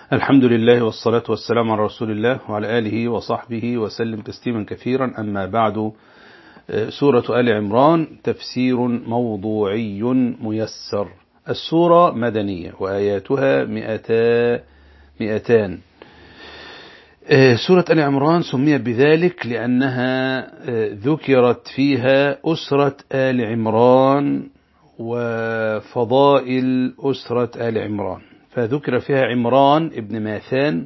الحمد لله والصلاة والسلام على رسول الله وعلى آله وصحبه وسلم تسليما كثيرا. أما بعد، سورة آل عمران تفسير موضوعي ميسر. السورة مدنية وآياتها 200. سورة آل عمران سميت بذلك لأنها ذكرت فيها أسرة آل عمران وفضائل أسرة آل عمران، فذكر فيها عمران ابن ماثان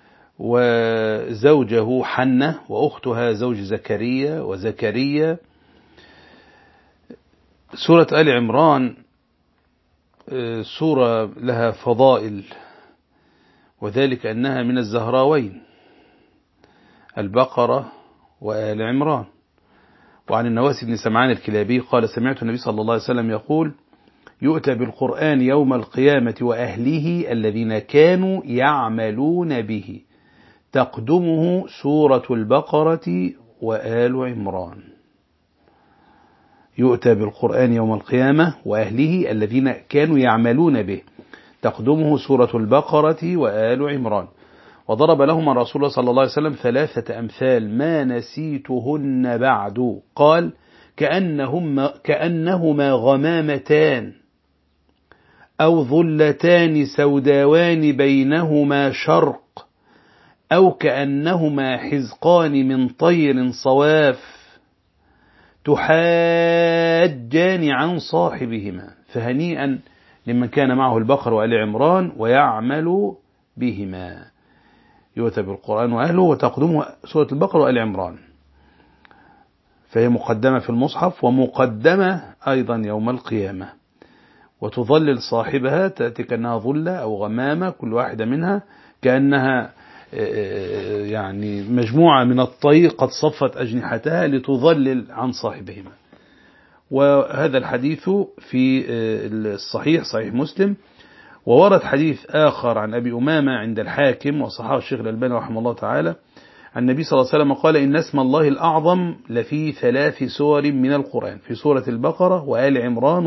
وزوجه حنة وأختها زوج زكريا وزكريا. سورة آل عمران سورة لها فضائل، وذلك أنها من الزهراوين البقرة وآل عمران. وعن النواس بن سمعان الكلابي قال: سمعت النبي صلى الله عليه وسلم يقول: يؤتى بالقرآن يوم القيامة وأهله الذين كانوا يعملون به، تقدمه سورة البقرة وآل عمران. يؤتى بالقرآن يوم القيامة وأهله الذين كانوا يعملون به، تقدمه سورة البقرة وآل عمران. وضرب لهما رسول الله صلى الله عليه وسلم 3 أمثال ما نسيتهن بعد، قال: كأنهما غمامتان أو ظلتان سوداوان بينهما شرق، أو كأنهما حزقان من طير صواف تحاجان عن صاحبهما، فهنيئا لمن كان معه البقر وآل عمران ويعمل بهما. يؤتى بالقرآن وأهله وتقدمه سورة البقرة وآل عمران، فهي مقدمة في المصحف ومقدمة أيضا يوم القيامة، وتظلل صاحبها، تأتي كأنها ظلة أو غمامة، كل واحدة منها كأنها يعني مجموعة من الطير قد صفت أجنحتها لتظلل عن صاحبهما. وهذا الحديث في الصحيح صحيح مسلم. وورد حديث آخر عن أبي أمامة عند الحاكم وصححه الشيخ الألباني رحمه الله تعالى عن النبي صلى الله عليه وسلم قال: إن اسم الله الأعظم لفي 3 سور من القرآن، في سورة البقرة وآل عمران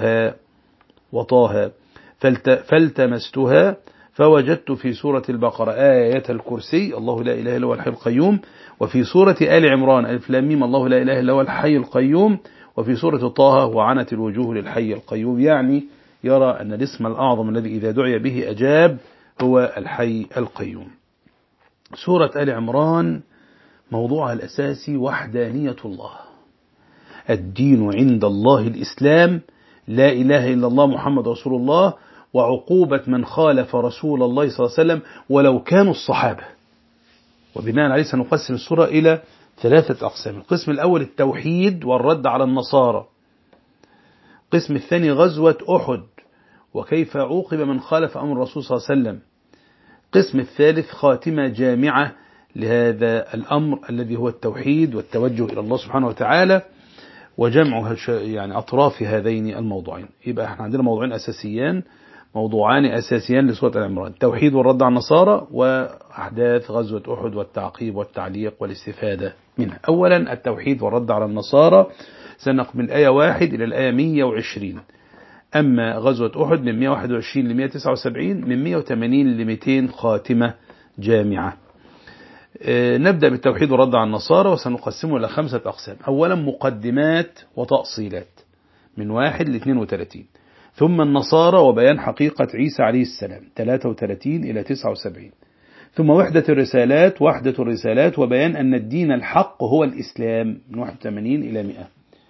وطه، فالتمستها فوجدت في سورة البقرة آية الكرسي الله لا إله إلا هو الحي القيوم، وفي سورة آل عمران ألف لام ميم الله لا إله إلا هو الحي القيوم، وفي سورة طه وعنت الوجوه للحي القيوم. يعني يرى أن الاسم الأعظم الذي إذا دعي به أجاب هو الحي القيوم. سورة آل عمران موضوعها الأساسي وحدانية الله، الدين عند الله الإسلام، لا إله إلا الله محمد رسول الله، وعقوبة من خالف رسول الله صلى الله عليه وسلم ولو كانوا الصحابة. وبناء عليه سنقسم السورة إلى 3 أقسام. القسم الأول التوحيد والرد على النصارى. القسم الثاني غزوة أحد وكيف عوقب من خالف أمر الرسول صلى الله عليه وسلم. القسم الثالث خاتمة جامعة لهذا الأمر الذي هو التوحيد والتوجه إلى الله سبحانه وتعالى وجمع يعني أطراف هذين الموضوعين. يبقى احنا عندنا موضوعان أساسيان لسورة آل عمران: التوحيد والرد على النصارى، وأحداث غزوة أحد والتعقيب والتعليق والاستفادة منها. أولا التوحيد والرد على النصارى، سنقم من الآية 1 إلى الآية 120. أما غزوة أحد من 121 ل 179، من 180 ل 200 خاتمة جامعة. نبدأ بالتوحيد والرد على النصارى وسنقسمه إلى 5 أقسام. أولا مقدمات وتأصيلات من 1 ل 32، ثم النصارى وبيان حقيقة عيسى عليه السلام 33 إلى 79، ثم وحدة الرسالات وبيان أن الدين الحق هو الإسلام من 81 إلى 100،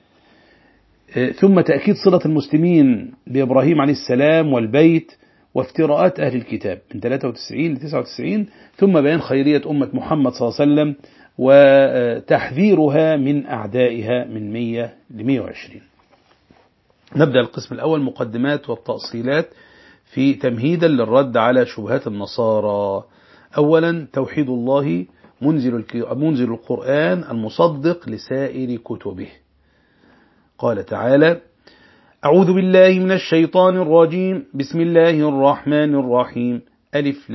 ثم تأكيد صلة المسلمين بإبراهيم عليه السلام والبيت وافتراءات أهل الكتاب من 93 ل 99، ثم بيان خيرية أمة محمد صلى الله عليه وسلم وتحذيرها من أعدائها من 100 ل 120. نبدأ القسم الأول مقدمات والتأصيلات في تمهيدا للرد على شبهات النصارى. أولا توحيد الله منزل القرآن المصدق لسائر كتبه. قال تعالى: أعوذ بالله من الشيطان الرجيم، بسم الله الرحمن الرحيم، ألف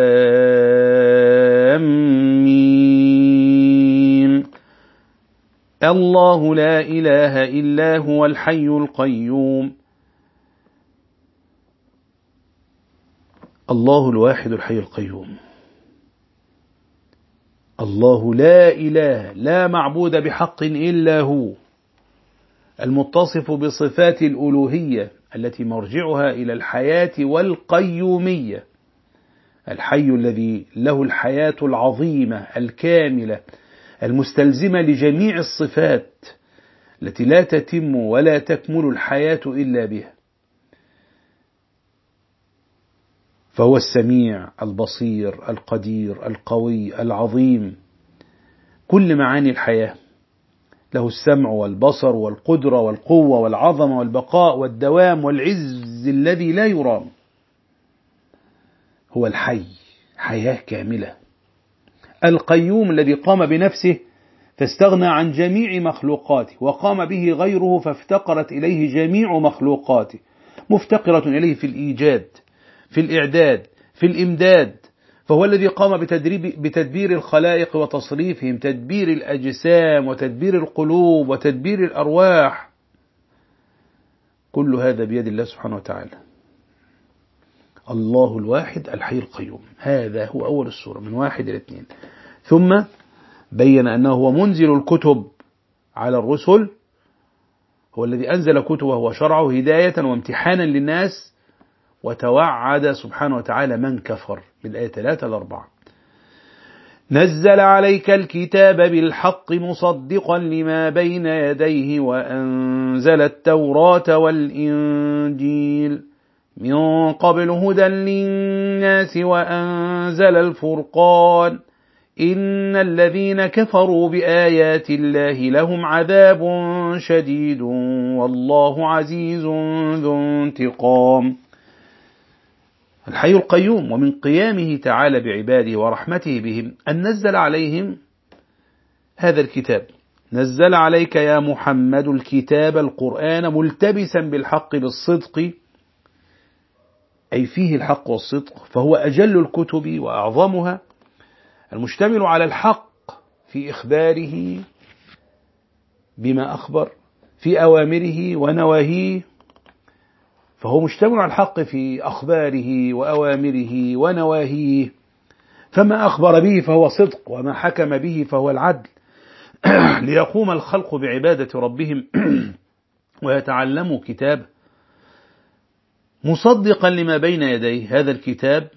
لام ميم، الله لا إله إلا هو الحي القيوم الله الواحد الحي القيوم، الله لا إله لا معبود بحق إلا هو، المتصف بصفات الألوهية التي مرجعها إلى الحياة والقيومية، الحي الذي له الحياة العظيمة الكاملة المستلزمة لجميع الصفات التي لا تتم ولا تكمل الحياة إلا بها، فهو السميع البصير القدير القوي العظيم، كل معاني الحياة، له السمع والبصر والقدرة والقوة والعظمة والبقاء والدوام والعز الذي لا يرام، هو الحي حياة كاملة، القيوم الذي قام بنفسه فاستغنى عن جميع مخلوقاته، وقام به غيره فافتقرت إليه جميع مخلوقاته، مفتقرة إليه في الإيجاد في الإعداد في الإمداد، فهو الذي قام بتدبير الخلائق وتصريفهم، تدبير الأجسام وتدبير القلوب وتدبير الأرواح، كل هذا بيد الله سبحانه وتعالى. الله الواحد الحي القيوم، هذا هو أول السورة من 1 إلى 2. ثم بين أنه هو منزل الكتب على الرسل، هو الذي أنزل كتبه وشرعه هداية وامتحانا للناس، وتوعد سبحانه وتعالى من كفر بالآية 3-4. نزل عليك الكتاب بالحق مصدقا لما بين يديه وأنزل التوراة والإنجيل من قبل هدى للناس وأنزل الفرقان إن الذين كفروا بآيات الله لهم عذاب شديد والله عزيز ذو انتقام. الحي القيوم، ومن قيامه تعالى بعباده ورحمته بهم أن نزل عليهم هذا الكتاب، نزل عليك يا محمد الكتاب القرآن ملتبسا بالحق بالصدق، أي فيه الحق والصدق، فهو أجل الكتب وأعظمها، المشتمل على الحق في إخباره بما أخبر، في أوامره ونواهيه، فهو مشتمل على الحق في أخباره وأوامره ونواهيه، فما أخبر به فهو صدق، وما حكم به فهو العدل، ليقوم الخلق بعبادة ربهم ويتعلموا كتابه مصدقا لما بين يديه. هذا الكتاب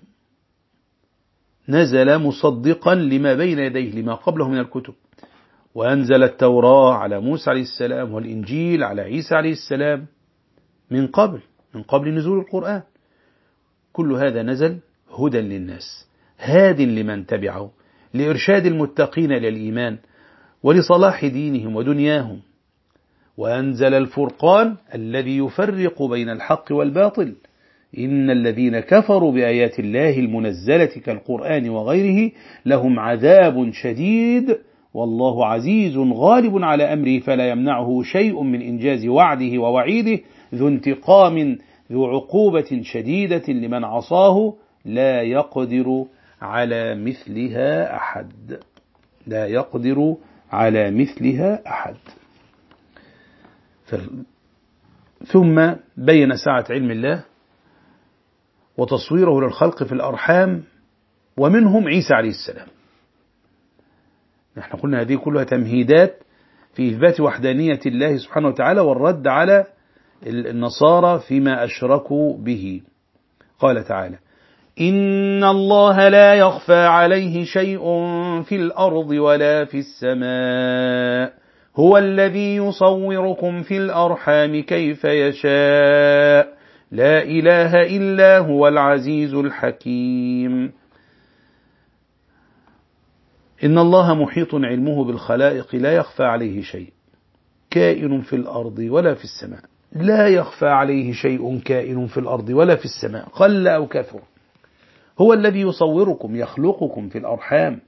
نزل مصدقا لما بين يديه، لما قبله من الكتب، وأنزل التوراة على موسى عليه السلام والإنجيل على عيسى عليه السلام من قبل نزول القرآن، كل هذا نزل هدى للناس، هاد لمن تبعه، لإرشاد المتقين للإيمان ولصلاح دينهم ودنياهم. وأنزل الفرقان الذي يفرق بين الحق والباطل، إن الذين كفروا بآيات الله المنزلة كالقرآن وغيره لهم عذاب شديد والله عزيز غالب على أمره فلا يمنعه شيء من إنجاز وعده ووعيده، ذو انتقام ذو عقوبة شديدة لمن عصاه لا يقدر على مثلها أحد، لا يقدر على مثلها أحد. ثم بين سعة علم الله وتصويره للخلق في الأرحام، ومنهم عيسى عليه السلام. نحن قلنا هذه كلها تمهيدات في إثبات وحدانية الله سبحانه وتعالى والرد على النصارى فيما أشركوا به. قال تعالى: إن الله لا يخفى عليه شيء في الأرض ولا في السماء هو الذي يصوركم في الأرحام كيف يشاء لا إله إلا هو العزيز الحكيم. إن الله محيط علمه بالخلائق لا يخفى عليه شيء كائن في الأرض ولا في السماء، لا يخفى عليه شيء كائن في الأرض ولا في السماء قل أو كثر، هو الذي يصوركم يخلقكم في الأرحام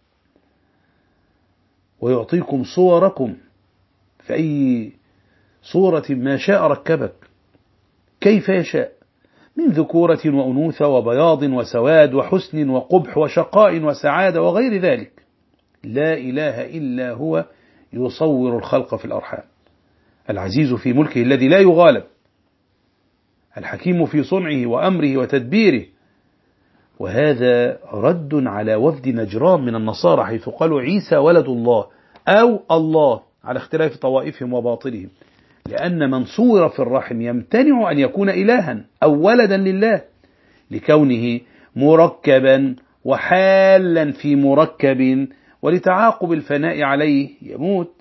ويعطيكم صوركم في أي صورة ما شاء ركبك كيف يشاء، من ذكورة وأنوثة وبياض وسواد وحسن وقبح وشقاء وسعادة وغير ذلك، لا إله إلا هو يصور الخلق في الأرحام، العزيز في ملكه الذي لا يغالب، الحكيم في صنعه وأمره وتدبيره، وهذا رد على وفد نجران من النصارى حيث قالوا عيسى ولد الله أو الله على اختلاف طوائفهم وباطلهم، لأن من صور في الرحم يمتنع أن يكون إلها أو ولدا لله لكونه مركبا وحالا في مركب، ولتعاقب الفناء عليه يموت،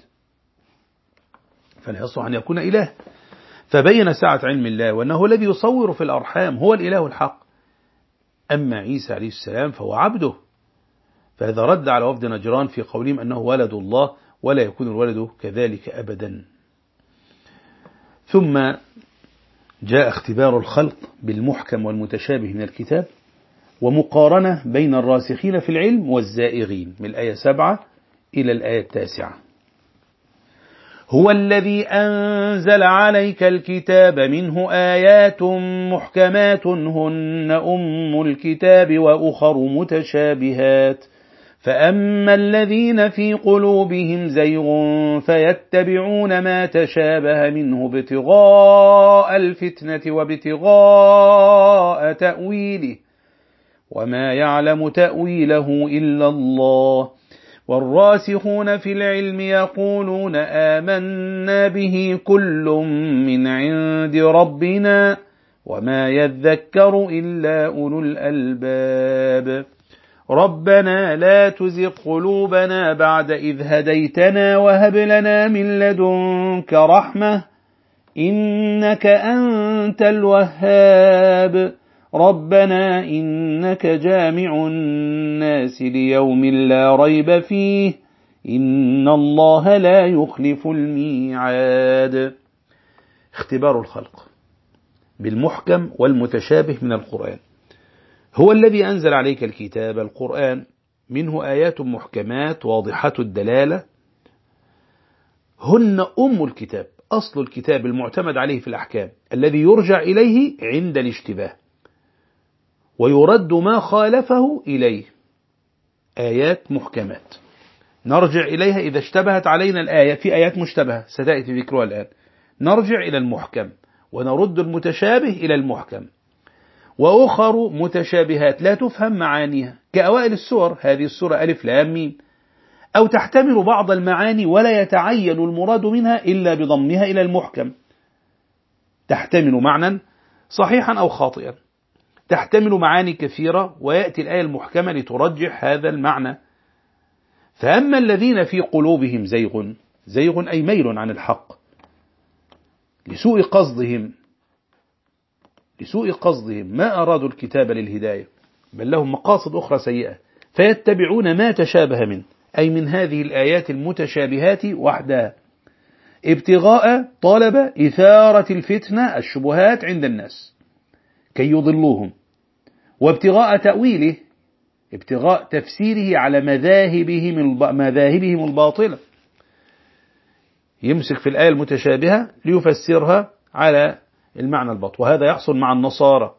فلا يصلح أن يكون إله. فبين سعة علم الله وأنه الذي يصور في الأرحام هو الإله الحق. أما عيسى عليه السلام فهو عبده، فهذا رد على وفد نجران في قولهم أنه ولد الله، ولا يكون الولد كذلك أبدا. ثم جاء اختبار الخلق بالمحكم والمتشابه من الكتاب، ومقارنة بين الراسخين في العلم والزائغين من الآية 7 إلى الآية 9. هو الذي أنزل عليك الكتاب منه آيات محكمات هن أم الكتاب وأخر متشابهات، فأما الذين في قلوبهم زيغ فيتبعون ما تشابه منه ابتغاء الفتنة وابتغاء تأويله وما يعلم تأويله إلا الله، والراسخون في العلم يقولون آمنا به كل من عند ربنا وما يذكر إلا أولو الألباب. ربنا لا تزغ قلوبنا بعد إذ هديتنا وهب لنا من لدنك رحمة إنك أنت الوهاب. ربنا إنك جامع الناس ليوم لا ريب فيه إن الله لا يخلف الميعاد. اختبار الخلق بالمحكم والمتشابه من القرآن. هو الذي أنزل عليك الكتاب القرآن منه آيات محكمات واضحة الدلالة هن أم الكتاب، أصل الكتاب المعتمد عليه في الأحكام الذي يرجع إليه عند الاشتباه ويرد ما خالفه إليه. آيات محكمات نرجع إليها إذا اشتبهت علينا الآية، في آيات مشتبهة ستأتي ذكرها الآن، نرجع إلى المحكم ونرد المتشابه إلى المحكم. وأخر متشابهات لا تفهم معانيها كأوائل السور، هذه السورة ألف لام ميم، أو تحتمل بعض المعاني ولا يتعين المراد منها إلا بضمها إلى المحكم، تحتمل معنى صحيحا أو خاطئا، تحتمل معاني كثيرة ويأتي الآية المحكمة لترجح هذا المعنى. فأما الذين في قلوبهم زيغ، زيغ أي ميل عن الحق لسوء قصدهم ما أرادوا الكتاب للهداية بل لهم مقاصد أخرى سيئة، فيتبعون ما تشابه منه أي من هذه الآيات المتشابهات وحدها ابتغاء طلب إثارة الفتنة الشبهات عند الناس كي يضلوهم، وابتغاء تأويله ابتغاء تفسيره على مذاهبهم الباطلة، يمسك في الآية المتشابهة ليفسرها على المعنى الباطل. وهذا يحصل مع النصارى،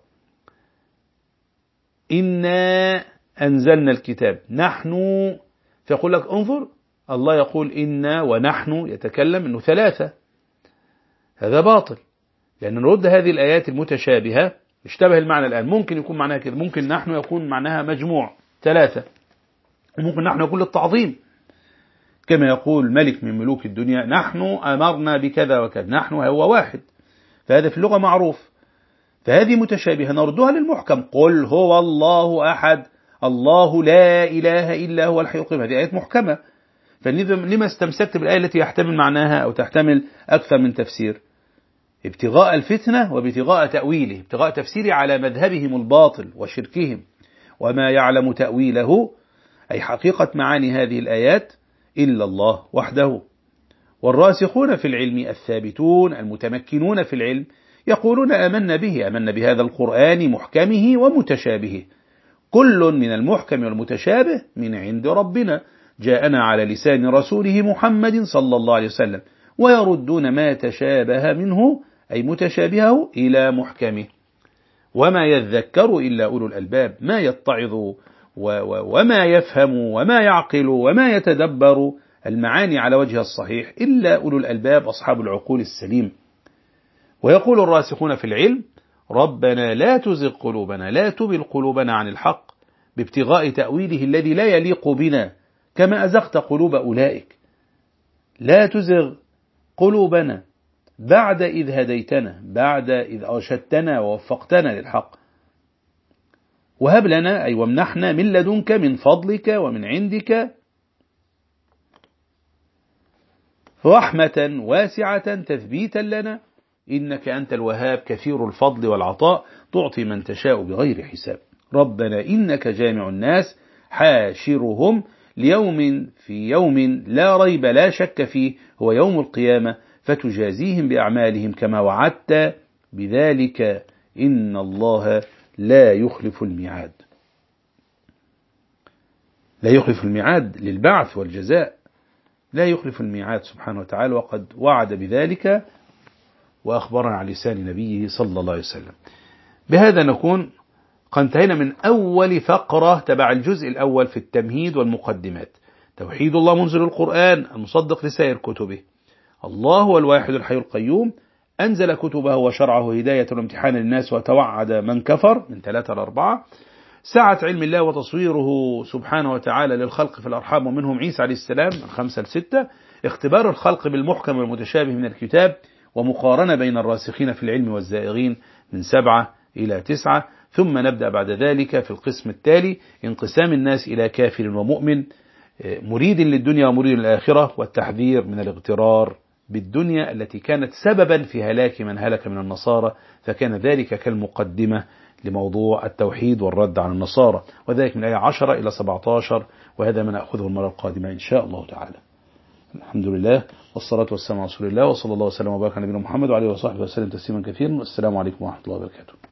إنا أنزلنا الكتاب نحن، فيقول لك انظر الله يقول إنا ونحن، يتكلم أنه ثلاثة، هذا باطل، لأن نرد هذه الآيات المتشابهة اشتبه المعنى الآن، ممكن يكون معناها كذا، ممكن نحن يكون معناها مجموع ثلاثة، وممكن نحن يكون للتعظيم كما يقول ملك من ملوك الدنيا نحن أمرنا بكذا وكذا، نحن هو واحد، فهذا في اللغة معروف. فهذه متشابهة نردها للمحكم، قل هو الله أحد الله لا إله إلا هو الحي القيوم، هذه آيات محكمة، فلما استمسكت بالآية التي يحتمل معناها أو تحتمل أكثر من تفسير؟ ابتغاء الفتنة وابتغاء تأويله، ابتغاء تفسيره على مذهبهم الباطل وشركهم، وما يعلم تأويله أي حقيقة معاني هذه الآيات إلا الله وحده. والراسخون في العلم الثابتون المتمكنون في العلم يقولون آمنا بهذا القرآن محكمه ومتشابهه، كل من المحكم والمتشابه من عند ربنا جاءنا على لسان رسوله محمد صلى الله عليه وسلم، ويردون ما تشابه منه أي متشابهه إلى محكمه. وما يذكر إلا أولو الألباب، ما يتعظ وما يفهم وما يعقل وما يتدبر المعاني على وجه الصحيح إلا أولو الألباب أصحاب العقول السليم. ويقول الراسخون في العلم ربنا لا تزغ قلوبنا، لا تبل قلوبنا عن الحق بابتغاء تأويله الذي لا يليق بنا، كما أزغت قلوب أولئك. لا تزغ قلوبنا بعد إذ هديتنا، بعد إذ أرشدتنا ووفقتنا للحق. وهب لنا أي وامنحنا من لدنك من فضلك ومن عندك رحمة واسعة تثبيتا لنا، إنك أنت الوهاب كثير الفضل والعطاء، تعطي من تشاء بغير حساب. ربنا إنك جامع الناس حاشرهم ليوم في يوم لا ريب لا شك فيه هو يوم القيامة، فتجازيهم بأعمالهم كما وعدت بذلك، إن الله لا يخلف الميعاد. لا يخلف الميعاد للبعث والجزاء، لا يخلف الميعاد سبحانه وتعالى، وقد وعد بذلك وأخبرنا على لسان نبيه صلى الله عليه وسلم. بهذا نكون قد انتهينا من أول فقرة تبع الجزء الأول في التمهيد والمقدمات. توحيد الله منزل القرآن المصدق لسائر كتبه. الله هو الواحد الحي القيوم، أنزل كتبه وشرعه هداية وامتحان للناس وتوعد من كفر، من 3 إلى 4. سعة علم الله وتصويره سبحانه وتعالى للخلق في الأرحام ومنهم عيسى عليه السلام، من 5 إلى 6. اختبار الخلق بالمحكم والمتشابه من الكتاب، ومقارنة بين الراسخين في العلم والزائغين، من 7 إلى 9. ثم نبدأ بعد ذلك في القسم التالي، انقسام الناس إلى كافر ومؤمن، مريد للدنيا ومريد للآخرة، والتحذير من الاغترار بالدنيا التي كانت سببا في هلاك من هلك من النصارى، فكان ذلك كالمقدمة لموضوع التوحيد والرد على النصارى، وذلك من آية 10 إلى 17، وهذا ما نأخذه المرة القادمة إن شاء الله تعالى. الحمد لله والصلاة والسلام على رسول الله، وصلى الله وسلم وبارك على نبينا محمد وعلى آله وصحبه وسلم تسليما كثيرا، والسلام عليكم ورحمة الله وبركاته.